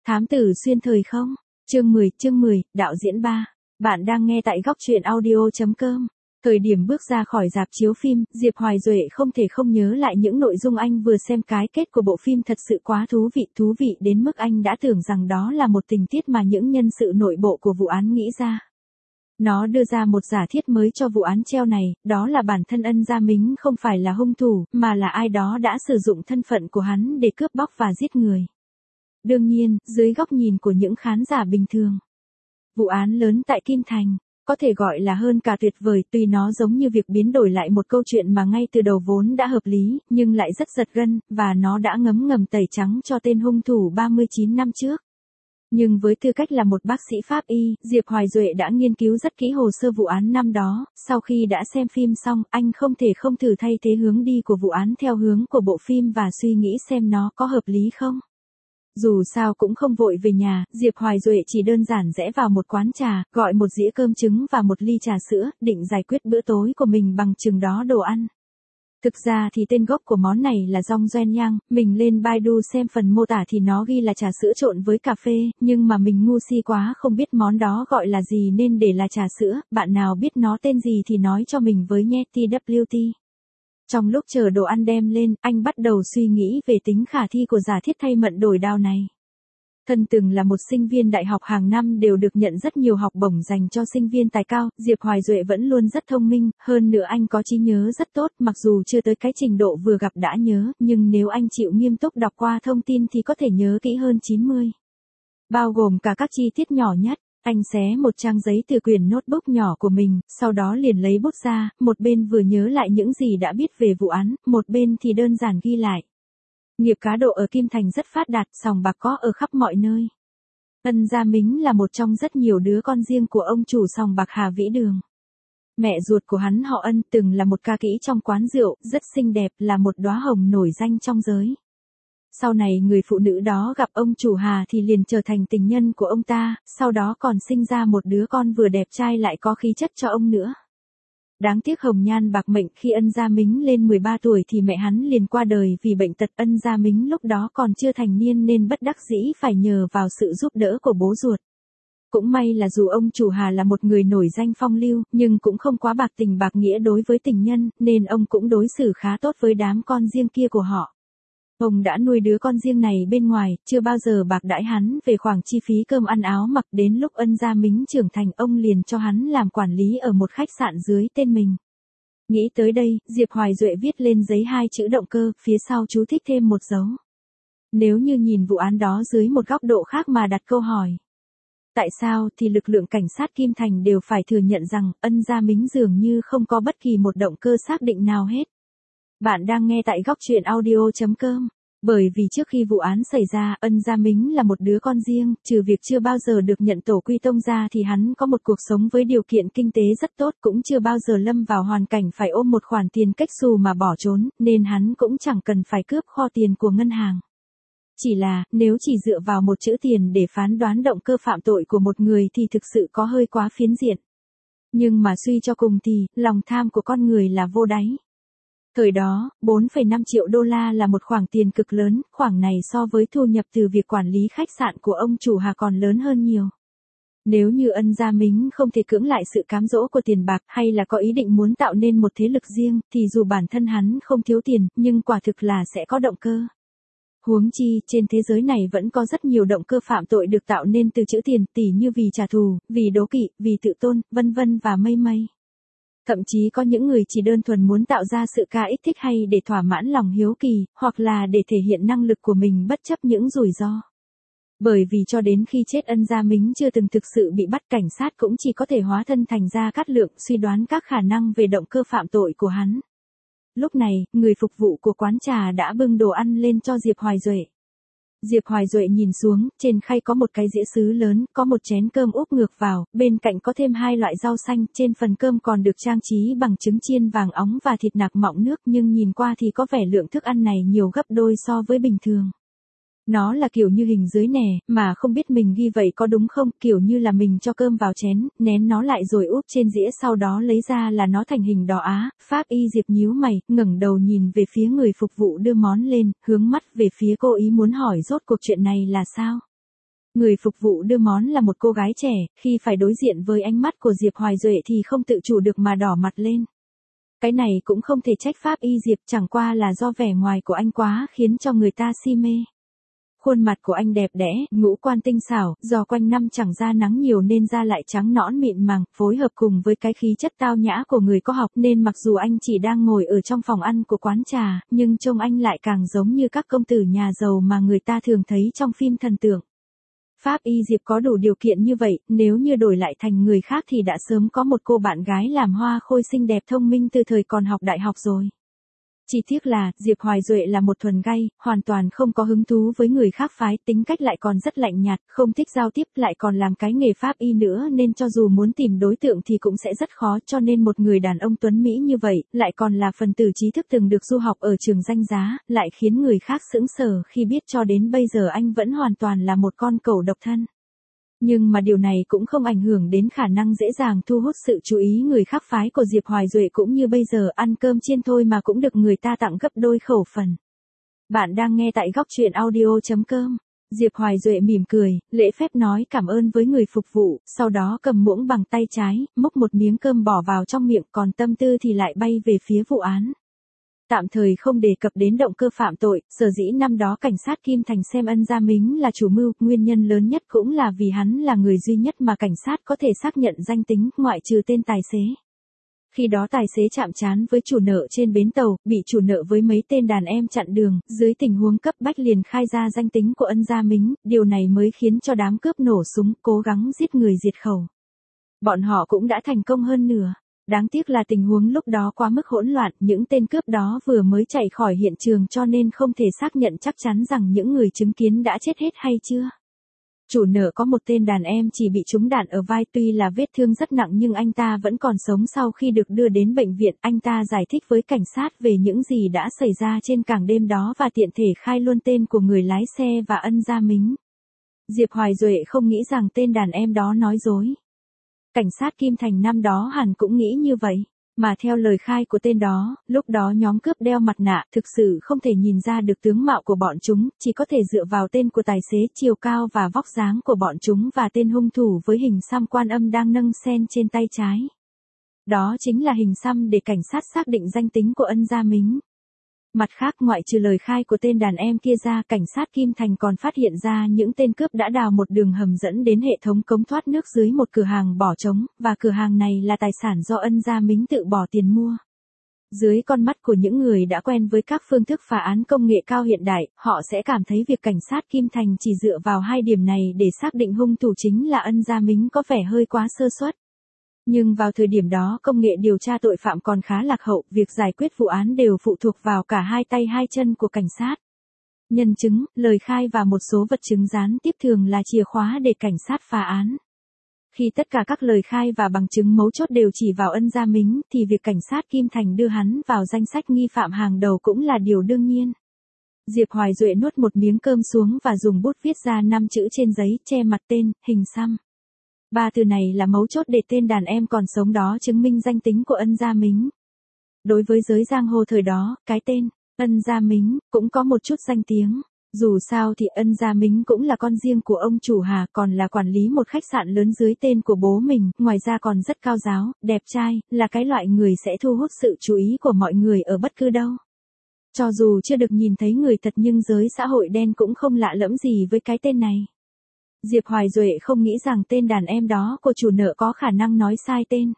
Thám tử xuyên thời không? Chương 10, đạo diễn 3. Bạn đang nghe tại góc truyện audio.com. Thời điểm bước ra khỏi rạp chiếu phim, Diệp Hoài Duệ không thể không nhớ lại những nội dung anh vừa xem. Cái kết của bộ phim thật sự quá thú vị đến mức anh đã tưởng rằng đó là một tình tiết mà những nhân sự nội bộ của vụ án nghĩ ra. Nó đưa ra một giả thiết mới cho vụ án treo này, đó là bản thân Ân Gia Mính không phải là hung thủ, mà là ai đó đã sử dụng thân phận của hắn để cướp bóc và giết người. Đương nhiên, dưới góc nhìn của những khán giả bình thường, vụ án lớn tại Kim Thành có thể gọi là hơn cả tuyệt vời, tuy nó giống như việc biến đổi lại một câu chuyện mà ngay từ đầu vốn đã hợp lý, nhưng lại rất giật gân, và nó đã ngấm tẩy trắng cho tên hung thủ 39 năm trước. Nhưng với tư cách là một bác sĩ pháp y, Diệp Hoài Duệ đã nghiên cứu rất kỹ hồ sơ vụ án năm đó. Sau khi đã xem phim xong, anh không thể không thử thay thế hướng đi của vụ án theo hướng của bộ phim và suy nghĩ xem nó có hợp lý không. Dù sao cũng không vội về nhà, Diệp Hoài Duệ chỉ đơn giản rẽ vào một quán trà, gọi một dĩa cơm trứng và một ly trà sữa, định giải quyết bữa tối của mình bằng chừng đó đồ ăn. Thực ra thì tên gốc của món này là rong doen nhang, mình lên Baidu xem phần mô tả thì nó ghi là trà sữa trộn với cà phê, nhưng mà mình ngu si quá không biết món đó gọi là gì nên để là trà sữa. Bạn nào biết nó tên gì thì nói cho mình với nhé. TWT. Trong lúc chờ đồ ăn đem lên, anh bắt đầu suy nghĩ về tính khả thi của giả thiết thay mận đổi đao này. Thân từng là một sinh viên đại học hàng năm đều được nhận rất nhiều học bổng dành cho sinh viên tài cao, Diệp Hoài Duệ vẫn luôn rất thông minh, hơn nữa anh có trí nhớ rất tốt, mặc dù chưa tới cái trình độ vừa gặp đã nhớ, nhưng nếu anh chịu nghiêm túc đọc qua thông tin thì có thể nhớ kỹ hơn 90. Bao gồm cả các chi tiết nhỏ nhất. Anh xé một trang giấy từ quyển notebook nhỏ của mình, sau đó liền lấy bút ra, một bên vừa nhớ lại những gì đã biết về vụ án, một bên thì đơn giản ghi lại. Nghiệp cá độ ở Kim Thành rất phát đạt, sòng bạc có ở khắp mọi nơi. Ân Gia Mính là một trong rất nhiều đứa con riêng của ông chủ sòng bạc Hà Vĩ Đường. Mẹ ruột của hắn họ Ân từng là một ca kỹ trong quán rượu, rất xinh đẹp, là một đóa hồng nổi danh trong giới. Sau này người phụ nữ đó gặp ông chủ Hà thì liền trở thành tình nhân của ông ta, sau đó còn sinh ra một đứa con vừa đẹp trai lại có khí chất cho ông nữa. Đáng tiếc hồng nhan bạc mệnh, khi Ân Gia Mính lên 13 tuổi thì mẹ hắn liền qua đời vì bệnh tật. Ân Gia Mính lúc đó còn chưa thành niên nên bất đắc dĩ phải nhờ vào sự giúp đỡ của bố ruột. Cũng may là dù ông chủ Hà là một người nổi danh phong lưu, nhưng cũng không quá bạc tình bạc nghĩa đối với tình nhân, nên ông cũng đối xử khá tốt với đám con riêng kia của họ. Ông đã nuôi đứa con riêng này bên ngoài, chưa bao giờ bạc đãi hắn về khoản chi phí cơm ăn áo mặc. Đến lúc Ân Gia Mính trưởng thành, ông liền cho hắn làm quản lý ở một khách sạn dưới tên mình. Nghĩ tới đây, Diệp Hoài Duệ viết lên giấy 2 chữ động cơ, phía sau chú thích thêm một dấu. Nếu như nhìn vụ án đó dưới một góc độ khác mà đặt câu hỏi, tại sao thì lực lượng cảnh sát Kim Thành đều phải thừa nhận rằng Ân Gia Mính dường như không có bất kỳ một động cơ xác định nào hết. Bạn đang nghe tại góc truyện audio.com. Bởi vì trước khi vụ án xảy ra, Ân Gia Mính là một đứa con riêng, trừ việc chưa bao giờ được nhận tổ quy tông ra thì hắn có một cuộc sống với điều kiện kinh tế rất tốt, cũng chưa bao giờ lâm vào hoàn cảnh phải ôm một khoản tiền cách xù mà bỏ trốn, nên hắn cũng chẳng cần phải cướp kho tiền của ngân hàng. Chỉ là, nếu chỉ dựa vào một chữ tiền để phán đoán động cơ phạm tội của một người thì thực sự có hơi quá phiến diện. Nhưng mà suy cho cùng thì, lòng tham của con người là vô đáy. Thời đó, 4,5 triệu đô la là một khoản tiền cực lớn, khoản này so với thu nhập từ việc quản lý khách sạn của ông chủ Hà còn lớn hơn nhiều. Nếu như Ân Gia Mính không thể cưỡng lại sự cám dỗ của tiền bạc hay là có ý định muốn tạo nên một thế lực riêng, thì dù bản thân hắn không thiếu tiền, nhưng quả thực là sẽ có động cơ. Huống chi, trên thế giới này vẫn có rất nhiều động cơ phạm tội được tạo nên từ chữ tiền, tỉ như vì trả thù, vì đố kỵ, vì tự tôn, vân vân và mây mây. Thậm chí có những người chỉ đơn thuần muốn tạo ra sự ca ích thích hay để thỏa mãn lòng hiếu kỳ, hoặc là để thể hiện năng lực của mình bất chấp những rủi ro. Bởi vì cho đến khi chết Ân Gia Mính chưa từng thực sự bị bắt, cảnh sát cũng chỉ có thể hóa thân thành Gia Cát Lượng suy đoán các khả năng về động cơ phạm tội của hắn. Lúc này, người phục vụ của quán trà đã bưng đồ ăn lên cho Diệp Hoài Duệ. Diệp Hoài Duệ nhìn xuống, trên khay có một cái dĩa sứ lớn, có một chén cơm úp ngược vào, bên cạnh có thêm 2 loại rau xanh, trên phần cơm còn được trang trí bằng trứng chiên vàng óng và thịt nạc mọng nước, nhưng nhìn qua thì có vẻ lượng thức ăn này nhiều gấp đôi so với bình thường. Nó là kiểu như hình dưới nè, mà không biết mình ghi vậy có đúng không, kiểu như là mình cho cơm vào chén, nén nó lại rồi úp trên dĩa sau đó lấy ra là nó thành hình đỏ á. Pháp y Diệp nhíu mày, ngẩng đầu nhìn về phía người phục vụ đưa món lên, hướng mắt về phía cô ý muốn hỏi rốt cuộc chuyện này là sao. Người phục vụ đưa món là một cô gái trẻ, khi phải đối diện với ánh mắt của Diệp Hoài Duệ thì không tự chủ được mà đỏ mặt lên. Cái này cũng không thể trách Pháp Y Diệp, chẳng qua là do vẻ ngoài của anh quá khiến cho người ta si mê. Khuôn mặt của anh đẹp đẽ, ngũ quan tinh xảo, do quanh năm chẳng ra nắng nhiều nên da lại trắng nõn mịn màng, phối hợp cùng với cái khí chất tao nhã của người có học nên mặc dù anh chỉ đang ngồi ở trong phòng ăn của quán trà, nhưng trông anh lại càng giống như các công tử nhà giàu mà người ta thường thấy trong phim thần tượng. Pháp Y Diệp có đủ điều kiện như vậy, nếu như đổi lại thành người khác thì đã sớm có một cô bạn gái làm hoa khôi xinh đẹp thông minh từ thời còn học đại học rồi. Chỉ tiếc là, Diệp Hoài Duệ là một thuần gay, hoàn toàn không có hứng thú với người khác phái, tính cách lại còn rất lạnh nhạt, không thích giao tiếp, lại còn làm cái nghề pháp y nữa nên cho dù muốn tìm đối tượng thì cũng sẽ rất khó, cho nên một người đàn ông tuấn Mỹ như vậy, lại còn là phần tử trí thức từng được du học ở trường danh giá, lại khiến người khác sững sờ khi biết cho đến bây giờ anh vẫn hoàn toàn là một con cẩu độc thân. Nhưng mà điều này cũng không ảnh hưởng đến khả năng dễ dàng thu hút sự chú ý người khác phái của Diệp Hoài Duệ, cũng như bây giờ ăn cơm chiên thôi mà cũng được người ta tặng gấp đôi khẩu phần. Bạn đang nghe tại góc truyện audio.com. Diệp Hoài Duệ mỉm cười, lễ phép nói cảm ơn với người phục vụ, sau đó cầm muỗng bằng tay trái, múc một miếng cơm bỏ vào trong miệng, còn tâm tư thì lại bay về phía vụ án. Tạm thời không đề cập đến động cơ phạm tội, sở dĩ năm đó cảnh sát Kim Thành xem Ân Gia Mính là chủ mưu, nguyên nhân lớn nhất cũng là vì hắn là người duy nhất mà cảnh sát có thể xác nhận danh tính, ngoại trừ tên tài xế. Khi đó tài xế chạm trán với chủ nợ trên bến tàu, bị chủ nợ với mấy tên đàn em chặn đường, dưới tình huống cấp bách liền khai ra danh tính của Ân Gia Mính, điều này mới khiến cho đám cướp nổ súng, cố gắng giết người diệt khẩu. Bọn họ cũng đã thành công hơn nửa. Đáng tiếc là tình huống lúc đó quá mức hỗn loạn, những tên cướp đó vừa mới chạy khỏi hiện trường cho nên không thể xác nhận chắc chắn rằng những người chứng kiến đã chết hết hay chưa. Chủ nợ có một tên đàn em chỉ bị trúng đạn ở vai, tuy là vết thương rất nặng nhưng anh ta vẫn còn sống. Sau khi được đưa đến bệnh viện, anh ta giải thích với cảnh sát về những gì đã xảy ra trên cảng đêm đó và tiện thể khai luôn tên của người lái xe và Ân Gia Mính. Diệp Hoài Duệ không nghĩ rằng tên đàn em đó nói dối. Cảnh sát Kim Thành năm đó hẳn cũng nghĩ như vậy, mà theo lời khai của tên đó, lúc đó nhóm cướp đeo mặt nạ, thực sự không thể nhìn ra được tướng mạo của bọn chúng, chỉ có thể dựa vào tên của tài xế, chiều cao và vóc dáng của bọn chúng và tên hung thủ với hình xăm Quan Âm đang nâng sen trên tay trái. Đó chính là hình xăm để cảnh sát xác định danh tính của Ân Gia Mính. Mặt khác, ngoại trừ lời khai của tên đàn em kia ra, cảnh sát Kim Thành còn phát hiện ra những tên cướp đã đào một đường hầm dẫn đến hệ thống cống thoát nước dưới một cửa hàng bỏ trống, và cửa hàng này là tài sản do Ân Gia Mính tự bỏ tiền mua. Dưới con mắt của những người đã quen với các phương thức phá án công nghệ cao hiện đại, họ sẽ cảm thấy việc cảnh sát Kim Thành chỉ dựa vào hai điểm này để xác định hung thủ chính là Ân Gia Mính có vẻ hơi quá sơ suất. Nhưng vào thời điểm đó công nghệ điều tra tội phạm còn khá lạc hậu, việc giải quyết vụ án đều phụ thuộc vào cả hai tay hai chân của cảnh sát. Nhân chứng, lời khai và một số vật chứng gián tiếp thường là chìa khóa để cảnh sát phá án. Khi tất cả các lời khai và bằng chứng mấu chốt đều chỉ vào Ân Gia Mính, thì việc cảnh sát Kim Thành đưa hắn vào danh sách nghi phạm hàng đầu cũng là điều đương nhiên. Diệp Hoài Duệ nuốt một miếng cơm xuống và dùng bút viết ra 5 chữ trên giấy, che mặt tên, hình xăm. 3 từ này là mấu chốt để tên đàn em còn sống đó chứng minh danh tính của Ân Gia Mính. Đối với giới giang hồ thời đó, cái tên Ân Gia Mính cũng có một chút danh tiếng. Dù sao thì Ân Gia Mính cũng là con riêng của ông chủ Hà, còn là quản lý một khách sạn lớn dưới tên của bố mình, ngoài ra còn rất cao giáo, đẹp trai, là cái loại người sẽ thu hút sự chú ý của mọi người ở bất cứ đâu. Cho dù chưa được nhìn thấy người thật nhưng giới xã hội đen cũng không lạ lẫm gì với cái tên này. Diệp Hoài Duệ không nghĩ rằng tên đàn em đó của chủ nợ có khả năng nói sai tên.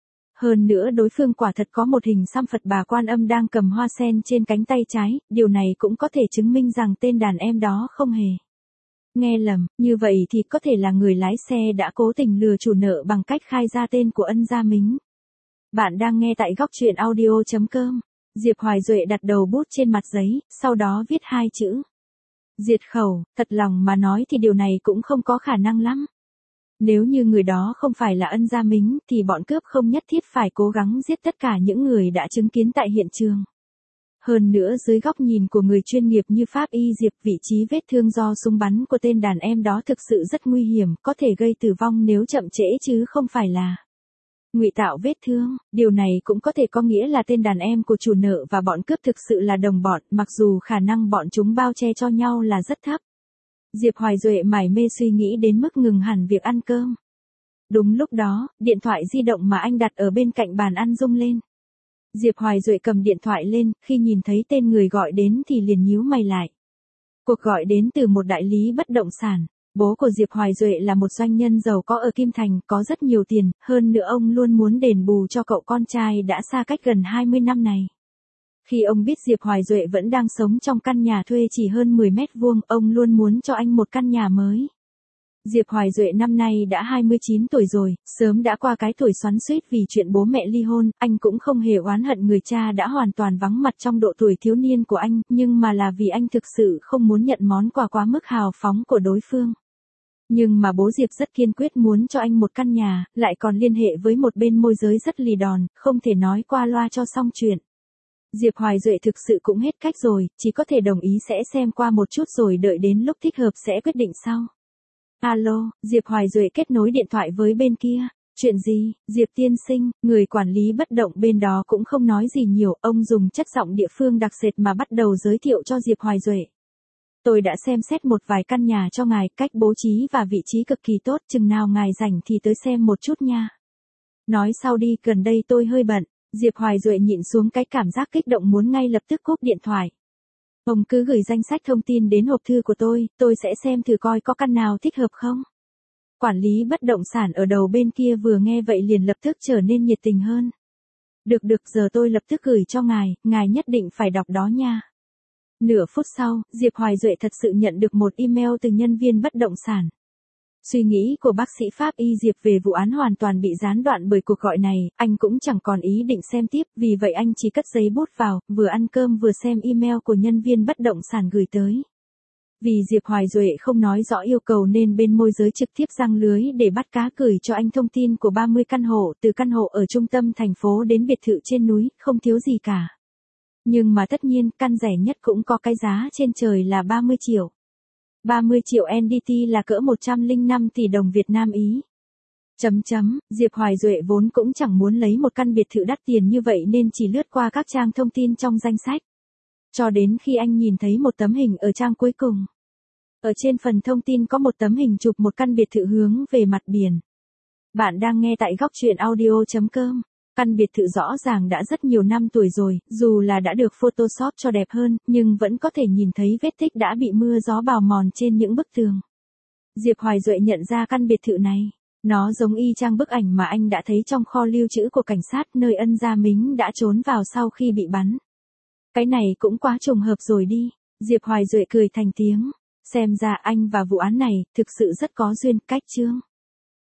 Hơn nữa đối phương quả thật có một hình xăm Phật Bà Quan Âm đang cầm hoa sen trên cánh tay trái, điều này cũng có thể chứng minh rằng tên đàn em đó không hề nghe lầm, như vậy thì có thể là người lái xe đã cố tình lừa chủ nợ bằng cách khai ra tên của Ân Gia Mính. Bạn đang nghe tại góc truyện audio.com. Diệp Hoài Duệ đặt đầu bút trên mặt giấy, sau đó viết 2 chữ. Diệt khẩu, thật lòng mà nói thì điều này cũng không có khả năng lắm. Nếu như người đó không phải là Ân Gia Mính, thì bọn cướp không nhất thiết phải cố gắng giết tất cả những người đã chứng kiến tại hiện trường. Hơn nữa dưới góc nhìn của người chuyên nghiệp như Pháp Y Diệp, vị trí vết thương do súng bắn của tên đàn em đó thực sự rất nguy hiểm, có thể gây tử vong nếu chậm trễ chứ không phải là ngụy tạo vết thương. Điều này cũng có thể có nghĩa là tên đàn em của chủ nợ và bọn cướp thực sự là đồng bọn, mặc dù khả năng bọn chúng bao che cho nhau là rất thấp. Diệp Hoài Duệ mải mê suy nghĩ đến mức ngừng hẳn việc ăn cơm. Đúng lúc đó, điện thoại di động mà anh đặt ở bên cạnh bàn ăn rung lên. Diệp Hoài Duệ cầm điện thoại lên, khi nhìn thấy tên người gọi đến thì liền nhíu mày lại. Cuộc gọi đến từ một đại lý bất động sản. Bố của Diệp Hoài Duệ là một doanh nhân giàu có ở Kim Thành, có rất nhiều tiền, hơn nữa ông luôn muốn đền bù cho cậu con trai đã xa cách gần 20 năm này. Khi ông biết Diệp Hoài Duệ vẫn đang sống trong căn nhà thuê chỉ hơn 10 mét vuông, ông luôn muốn cho anh một căn nhà mới. Diệp Hoài Duệ năm nay đã 29 tuổi rồi, sớm đã qua cái tuổi xoắn xuýt vì chuyện bố mẹ ly hôn, anh cũng không hề oán hận người cha đã hoàn toàn vắng mặt trong độ tuổi thiếu niên của anh, nhưng mà là vì anh thực sự không muốn nhận món quà quá mức hào phóng của đối phương. Nhưng mà bố Diệp rất kiên quyết muốn cho anh một căn nhà, lại còn liên hệ với một bên môi giới rất lì đòn, không thể nói qua loa cho xong chuyện. Diệp Hoài Duệ thực sự cũng hết cách rồi, chỉ có thể đồng ý sẽ xem qua một chút rồi đợi đến lúc thích hợp sẽ quyết định sau. Alo, Diệp Hoài Duệ kết nối điện thoại với bên kia. Chuyện gì, Diệp tiên sinh, người quản lý bất động bên đó cũng không nói gì nhiều, ông dùng chất giọng địa phương đặc sệt mà bắt đầu giới thiệu cho Diệp Hoài Duệ. Tôi đã xem xét một vài căn nhà cho ngài, cách bố trí và vị trí cực kỳ tốt, chừng nào ngài rảnh thì tới xem một chút nha. Nói sau đi, gần đây tôi hơi bận. Diệp Hoài Duệ nhịn xuống cái cảm giác kích động muốn ngay lập tức cúp điện thoại. Ông cứ gửi danh sách thông tin đến hộp thư của tôi sẽ xem thử coi có căn nào thích hợp không. Quản lý bất động sản ở đầu bên kia vừa nghe vậy liền lập tức trở nên nhiệt tình hơn. Được, giờ tôi lập tức gửi cho ngài nhất định phải đọc đó nha. Nửa phút sau, Diệp Hoài Duệ thật sự nhận được một email từ nhân viên bất động sản. Suy nghĩ của bác sĩ Pháp Y Diệp về vụ án hoàn toàn bị gián đoạn bởi cuộc gọi này, anh cũng chẳng còn ý định xem tiếp, vì vậy anh chỉ cất giấy bút vào, vừa ăn cơm vừa xem email của nhân viên bất động sản gửi tới. Vì Diệp Hoài Duệ không nói rõ yêu cầu nên bên môi giới trực tiếp giăng lưới để bắt cá gửi cho anh thông tin của 30 căn hộ, từ căn hộ ở trung tâm thành phố đến biệt thự trên núi, không thiếu gì cả. Nhưng mà tất nhiên, căn rẻ nhất cũng có cái giá trên trời là 30 triệu. 30 triệu NDT là cỡ 105 tỷ đồng Việt Nam Ý. Diệp Hoài Duệ vốn cũng chẳng muốn lấy một căn biệt thự đắt tiền như vậy nên chỉ lướt qua các trang thông tin trong danh sách. Cho đến khi anh nhìn thấy một tấm hình ở trang cuối cùng. Ở trên phần thông tin có một tấm hình chụp một căn biệt thự hướng về mặt biển. Bạn đang nghe tại góc truyện audio.com. Căn biệt thự rõ ràng đã rất nhiều năm tuổi rồi, dù là đã được Photoshop cho đẹp hơn, nhưng vẫn có thể nhìn thấy vết tích đã bị mưa gió bào mòn trên những bức tường. Diệp Hoài Duệ nhận ra căn biệt thự này. Nó giống y chang bức ảnh mà anh đã thấy trong kho lưu trữ của cảnh sát nơi Ân Gia Mính đã trốn vào sau khi bị bắn. Cái này cũng quá trùng hợp rồi đi. Diệp Hoài Duệ cười thành tiếng. Xem ra anh và vụ án này thực sự rất có duyên, cách chương.